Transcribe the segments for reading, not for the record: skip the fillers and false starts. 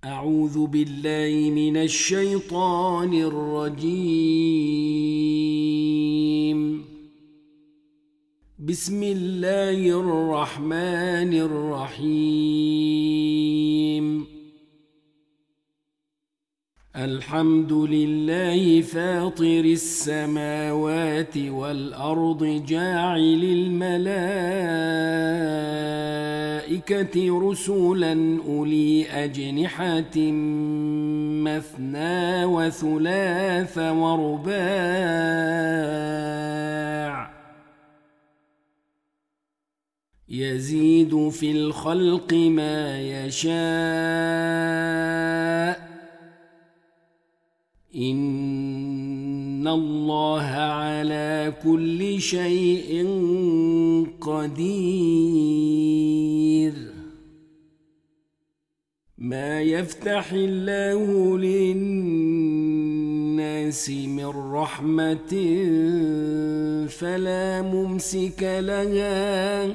أعوذ بالله من الشيطان الرجيم. بسم الله الرحمن الرحيم. الحمد لله فاطر السماوات والأرض جاعل الملائكة رسلا أولي أجنحة مثنى وثلاث ورباع يزيد في الخلق ما يشاء إن الله على كل شيء قدير. ما يفتح الله للناس من رحمة فلا ممسك لها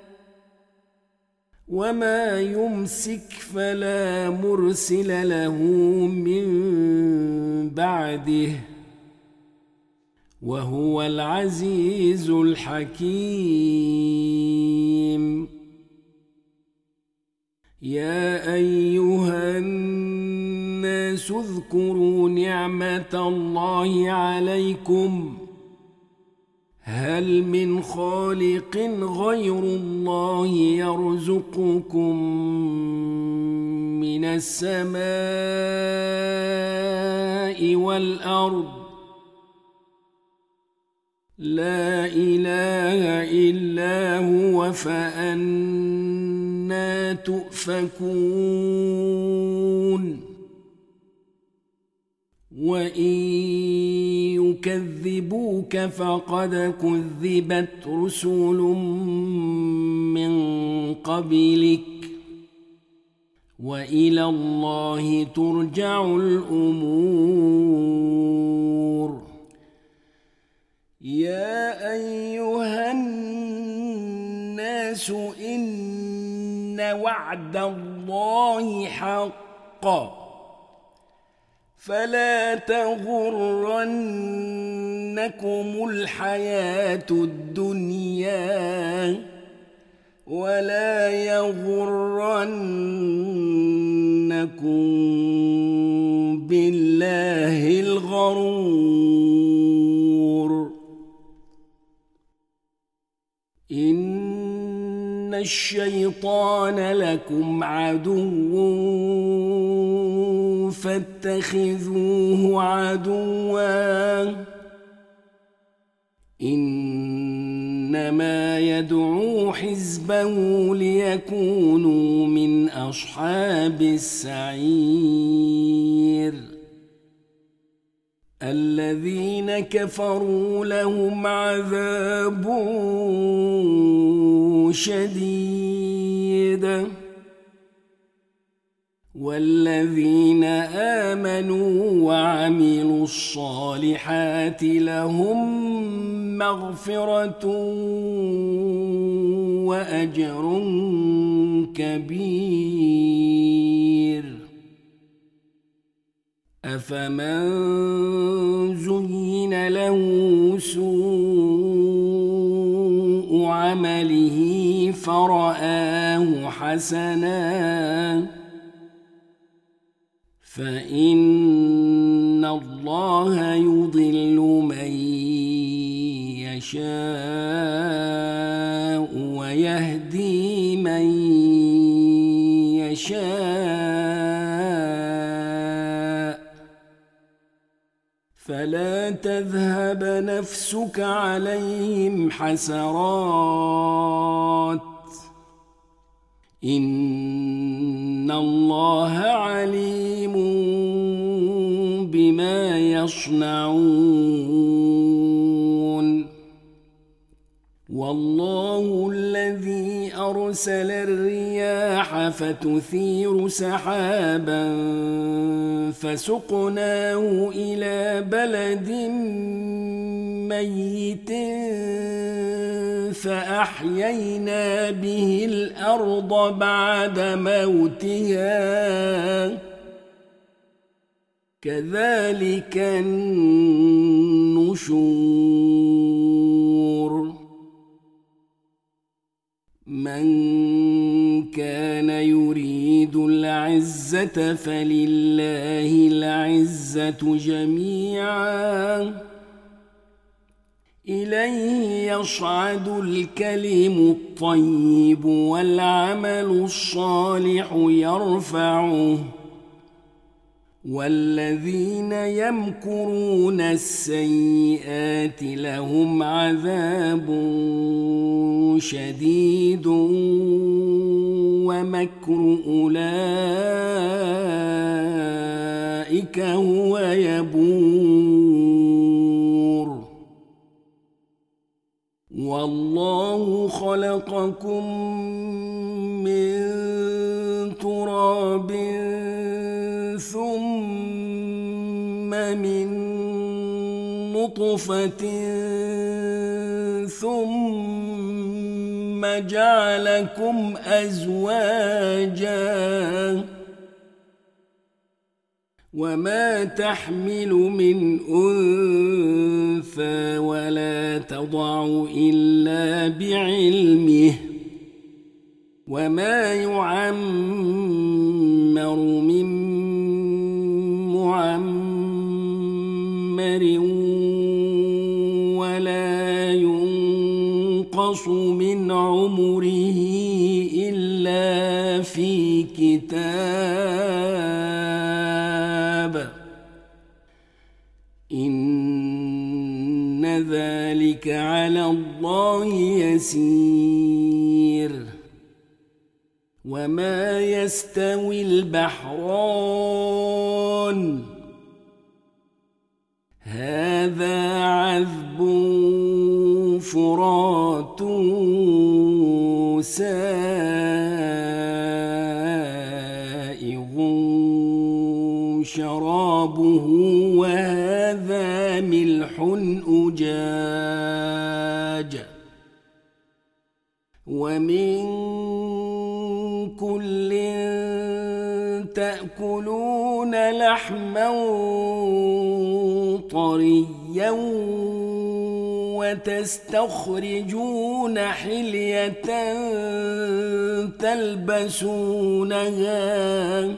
وما يمسك فلا مرسل له من بعده وهو العزيز الحكيم. يا أيها الناس اذكروا نعمة الله عليكم هل من خالق غير الله يرزقكم من السماء والأرض لا إله إلا هو فأنى تؤفكون. وإن يكذبوك فقد كذبت رسل من قبلك وإلى الله ترجع الأمور. يا أيها الناس إن وعد الله حق فلا تغرنكم الحياة الدنيا ولا يغرنكم بالله الغرور. إن الشيطان لكم عدو فاتخذوه عدوا إنما يدعو حزبه ليكونوا من أصحاب السعير. الذين كفروا لهم عذاب شديد والذين آمنوا وعملوا الصالحات لهم مغفرة وأجر كبير. أفمن زين له سوء عمله فرآه حسناً فإن الله يضل من يشاء ويهدي من يشاء فلا تذهب نفسك عليهم حسرات إن الله عليم بما يصنعون. والله الذي أرسل الرياح فتثير سحابا فسقناه إلى بلد ميت فأحيينا به الأرض بعد موتها كذلك النشور من كان يريد العزة فلله العزة جميعا إليه يصعد الكلم الطيب والعمل الصالح يرفعه والذين يمكرون السيئات لهم عذاب شديد ومكر أولئك هو يبور والله خلقكم من تراب ثم من نطفة ثم جعلكم أزواجا وما تحمل من أنثى ولا تضع إلا بعلمه وما يعمر من معمر ولا ينقص من عمره إلا في كتاب إن ذلك على الله يسير وما يستوي البحران هذا عذب فرات سائغ شرابه وهذا ملح أجاج ومن كل تأكلون لحما طريا وتستخرجون حلية تلبسونها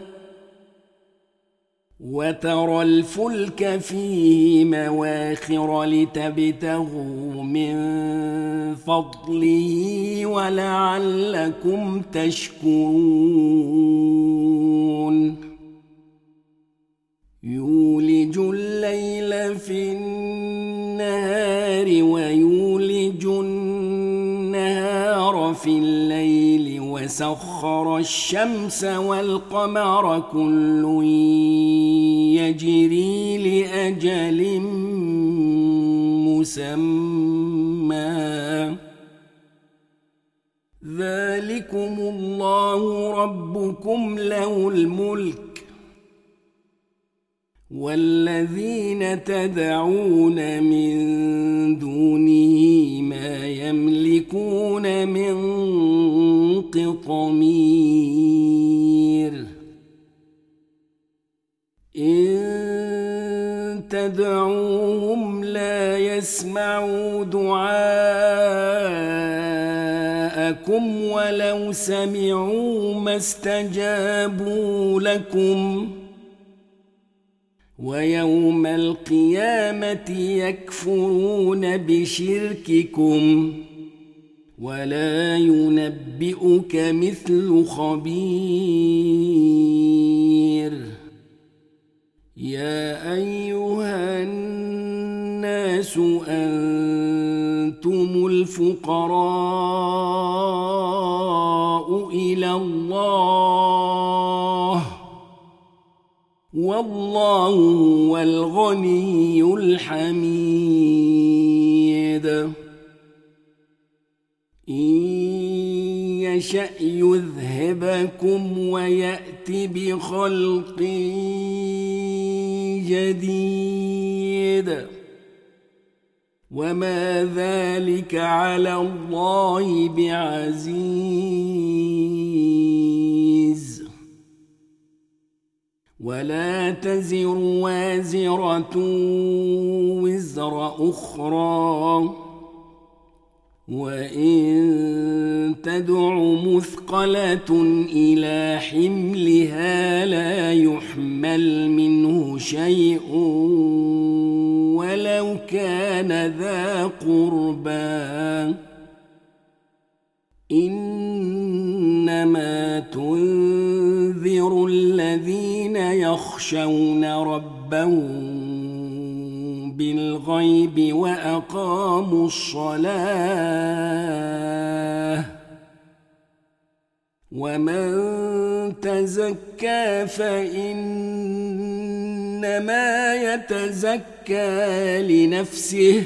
وترى الفلك فيه مواخر لتبتغوا من فضله ولعلكم تشكرون يولج الليل في النهار ويولج النهار في الليل وسخر الشمس والقمر كل يجري لأجل مسمى ذلكم الله ربكم له الملك والذين تدعون من دونه ما يملكون من قطمير إن تدعوهم لا يسمعوا دعاءكم ولو سمعوا ما استجابوا لكم ويوم القيامة يكفرون بشرككم ولا ينبئك مثل خبير يا أيها الناس أنتم الفقراء إلى الله والله هو الغني الحميد إن يشأ يذهبكم ويأت بخلق جديد وما ذلك على الله بعزيز ولا تزر وازرة وزر أخرى وإن تدع مثقلة إلى حملها لا يحمل منه شيء ولو كان ذا قربى إنما تنذر الذين يخشون ربهم بالغيب وأقاموا الصلاة ومن تزكى فإنما يتزكى لنفسه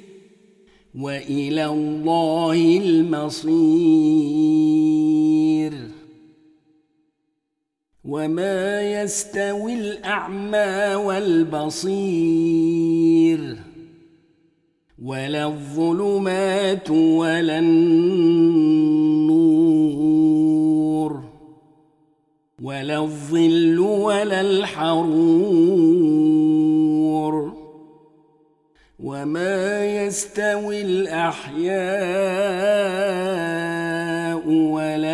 وإلى الله المصير وما يستوي الأعمى والبصير ولا الظلمات ولا النور ولا الظل ولا الحرور وما يستوي الأحياء ولا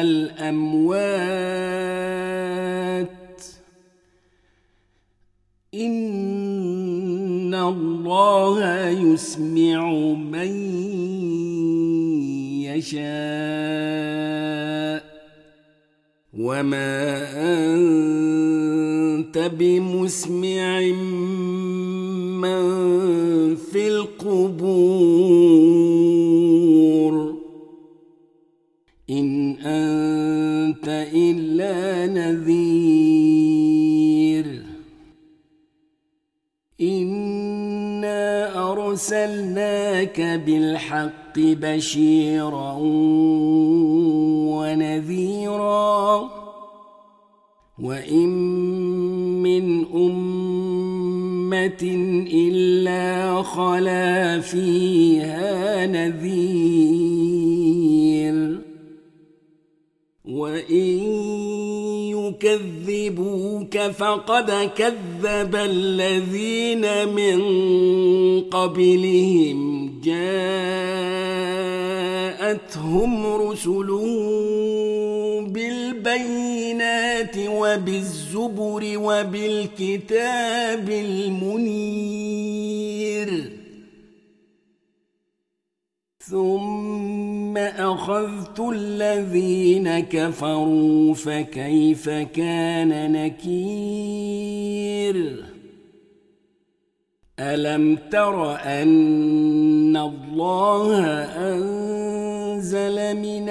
الأموات إن الله يسمع من يشاء وما أنت بمسمع من في القبور إن أنت إلا نذير إنا أرسلناك بالحق بشيرا ونذيرا وإن من أمة إلا خلا فيها نذير وإن يكذبوك فقد كذب الذين من قبلهم جاءتهم رسلهم بالبينات وبالزبر وبالكتاب المنير ثم أخذت الذين كفروا فكيف كان نكير ألم تر أن الله أنزل من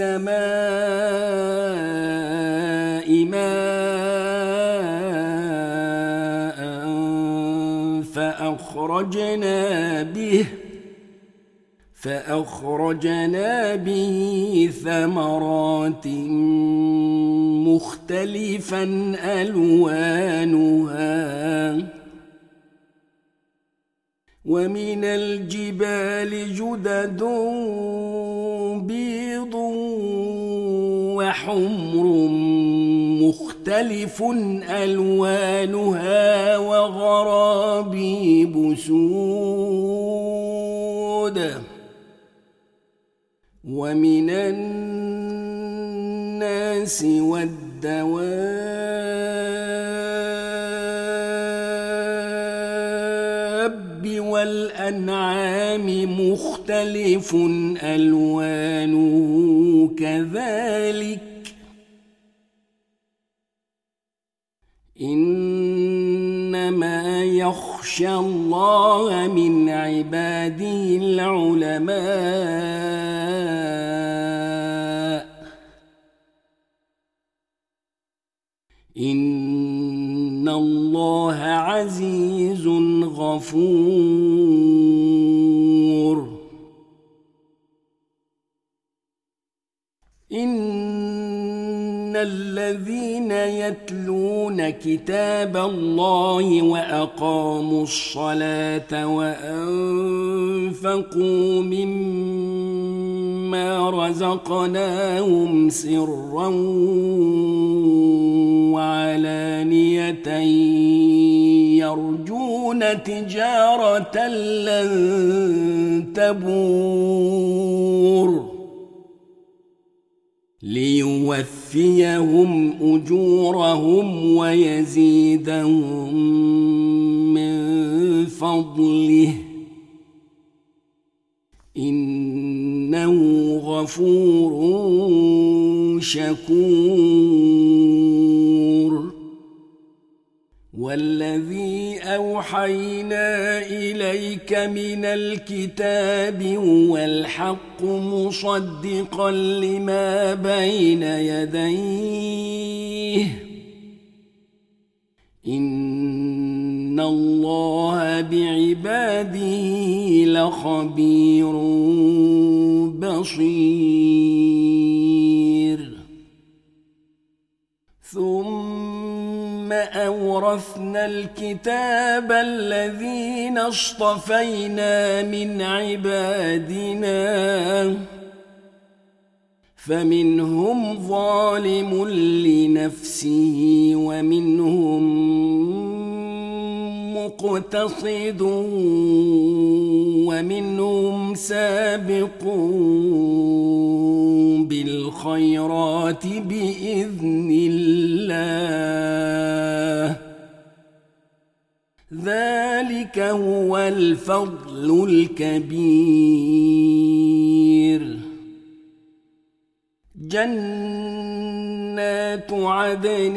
السماء ماء فأخرجنا به ثمرات مختلفا ألوانها ومن الجبال جدد بيض وحمر مختلف ألوانها وغرابيب سود ومن الناس والدواب والأنعام مختلف ألوانه كذلك إنما يخشى الله من عباده العلماء إن الله عزيز غفور إن الذين يتلون كتاب الله وأقاموا الصلاة وأنفقوا مما مما رزقناهم سرا وعلانية يرجون تجارة لن تبور ليوفيهم أجورهم ويزيدهم من فضله إنه غفور شكور والذي أوحينا إليك من الكتاب هو الحق مصدقا لما بين يديه إن الله بعباده لخبير بصير ثم أورثنا الكتاب الذين اصطفينا من عبادنا فمنهم ظالم لنفسه ومنهم مقتصد ومنهم سابق بالخيرات بإذن الله ذلك هو الفضل الكبير جنات عدن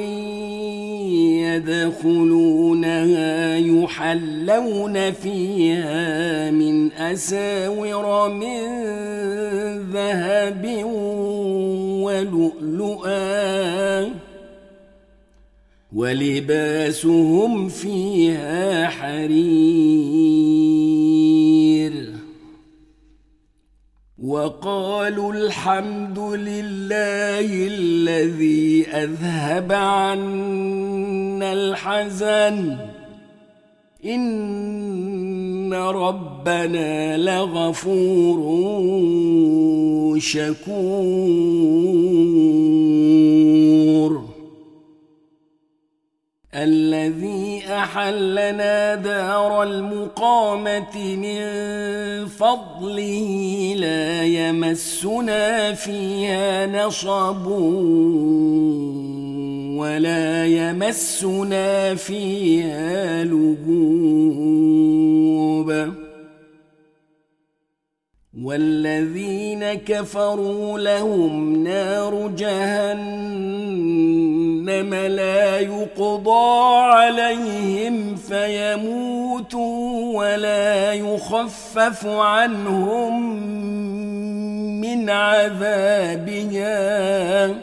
يدخلونها يحلون فيها من أساور من ذهب ولؤلؤا ولباسهم فيها حرير وقالوا الحمد لله الذي أذهب عنا الحزن إن ربنا لغفور شكور الذي أحلنا دار المقامة من فضله لا يمسنا فيها نصب ولا يمسنا فيها لغوب والذين كفروا لهم نار جهنم لا يقضى عليهم فيموتوا ولا يخفف عنهم من عذابها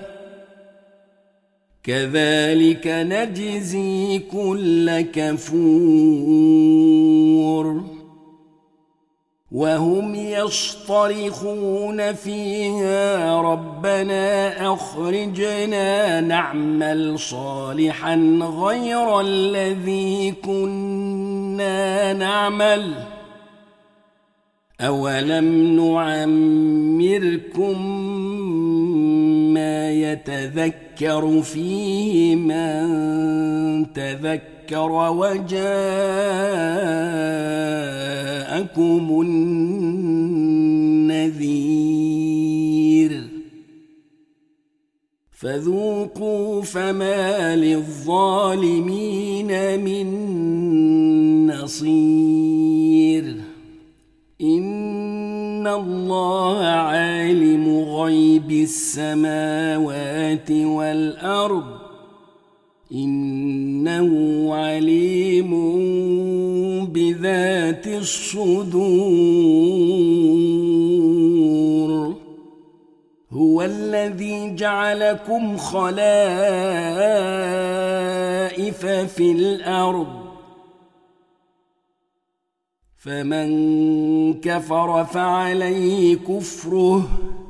كذلك نجزي كل كفور وهم يصطرخون فيها ربنا أخرجنا نعمل صالحا غير الذي كنا نعمل أولم نعمركم ما يتذكر فيه من تذكر وجاءكم النذير فذوقوا فما للظالمين من نصير إن الله عالم غيب السماوات والأرض إنه عليم بذات الصدور هو الذي جعلكم خلائف في الأرض فمن كفر فعليه كفره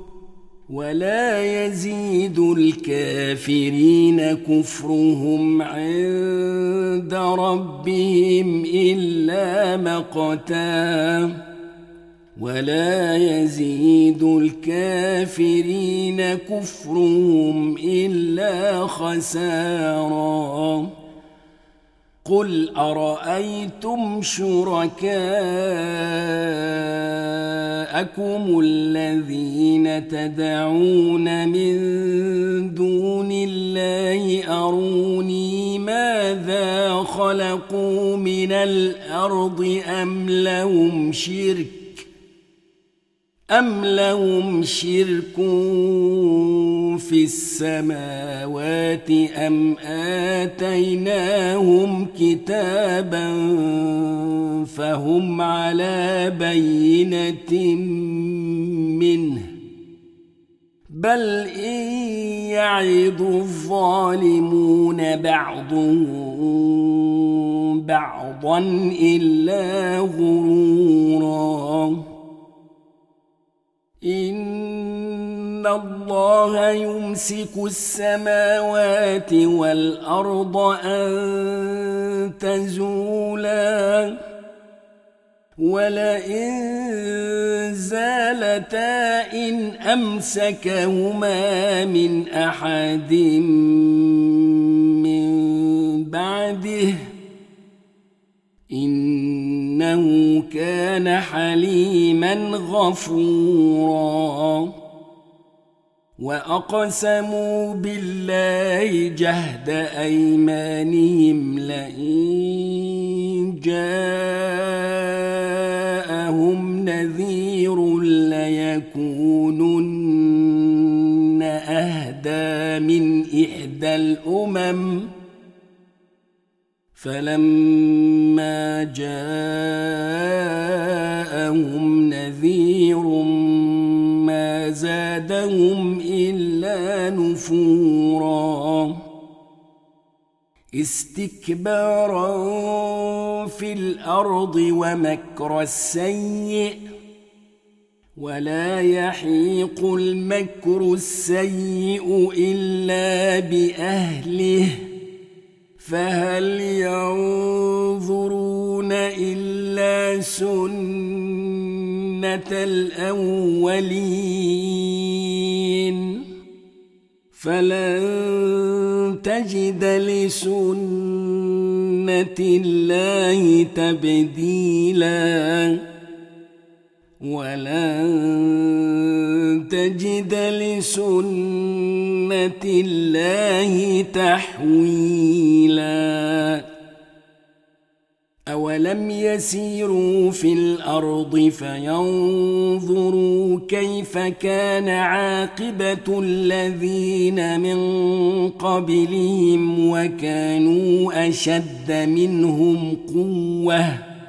ولا يزيد الكافرين كفرهم عند ربهم إلا مقتا ولا يزيد الكافرين كفرهم إلا خسارا قل أرأيتم شركاءكم الذين تدعون من دون الله أروني ماذا خلقوا من الأرض أم لهم شرك في السماوات أم آتيناهم كتابا فهم على بينة منه بل إن يعظ الظالمون بعضهم بعضا إلا غرورا إن الله يمسك السماوات والأرض أن تزولا ولئن زالتا إن أمسكهما من أحد من بعده إنه كان حليما غفورا وأقسموا بالله جهد أيمانهم لئن جاءهم نذير ليكونن أهدى من إحدى الأمم فلما جاءهم نذير ما زادهم إلا نفورا استكبارا في الأرض ومكر السيء ولا يحيق المكر السيء إلا بأهله فهل ينظرون إلا سنة الأولين فلن تجد لسنة الله تبديلا ولن تجد لسنة الله تحويلا أولم يسيروا في الأرض فينظروا كيف كان عاقبة الذين من قبلهم وكانوا أشد منهم قوة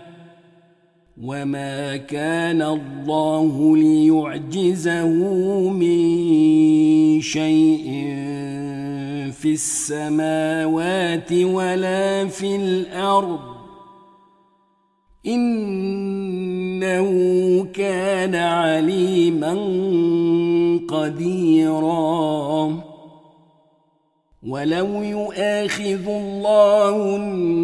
وما كان الله ليعجزه من شيء في السماوات ولا في الأرض إنه كان عليما قديرا ولو يؤاخذ الله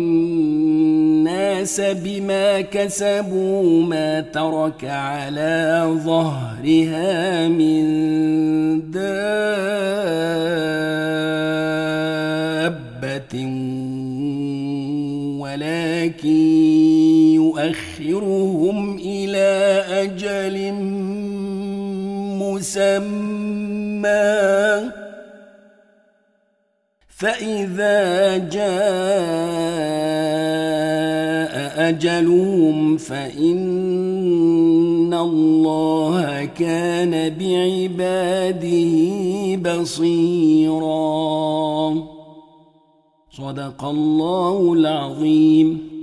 الناس بما كسبوا ما ترك على ظهرها من دابة ولكن يؤخرهم إلى أجل مسمى فإذا جاء أجلهم فإن الله كان بعباده بصيرا صدق الله العظيم.